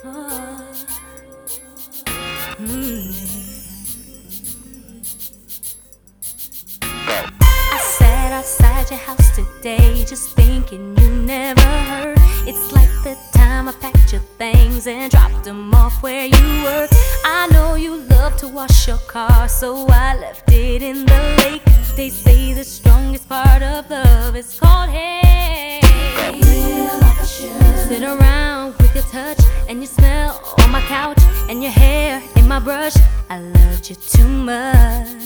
Oh. I sat outside your house today, just thinking you never heard. It's like the time I packed your things and dropped them off where you work. I know you love to wash your car, so I left it in the lake. They say the strongest part of love is called hate. Feel like I should sit around with your touch and your smell on my couch and your hair in my brush. I loved you too much.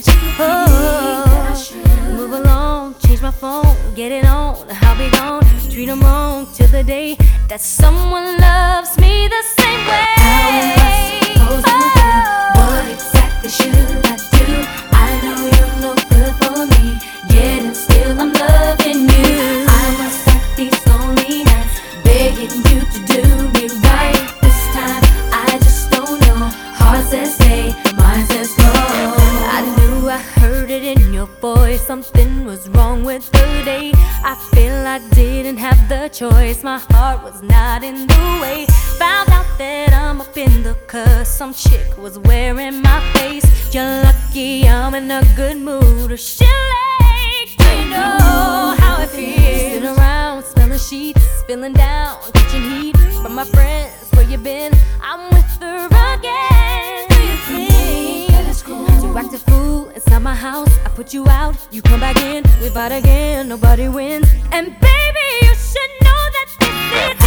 Oh, move along, change my phone, get it on. I'll be gone. Treat them wrong till the day that someone loves me the same way. How am I supposed to do? What exactly should I do? I know you're no good for me, yet and still I'm loving you. I must have these lonely nights, begging you to do me right this time. I just don't know. Heart says stay, mind says go. I knew I heard it in your voice. Something was wrong with the day. I feel I didn't have the choice. My heart was not in the way. Found out that I'm up in the cuss. Some chick was wearing my face. You're lucky I'm in a good mood, or she'll late. Do you know how it feels? Sitting around, smelling sheets, feeling down, catching heat from my friends. Where you been? I'm with her again. Do you think that it's cool to act a fool inside my house? I put you out, you come back in, we fight again, nobody wins. And baby, you should know that this is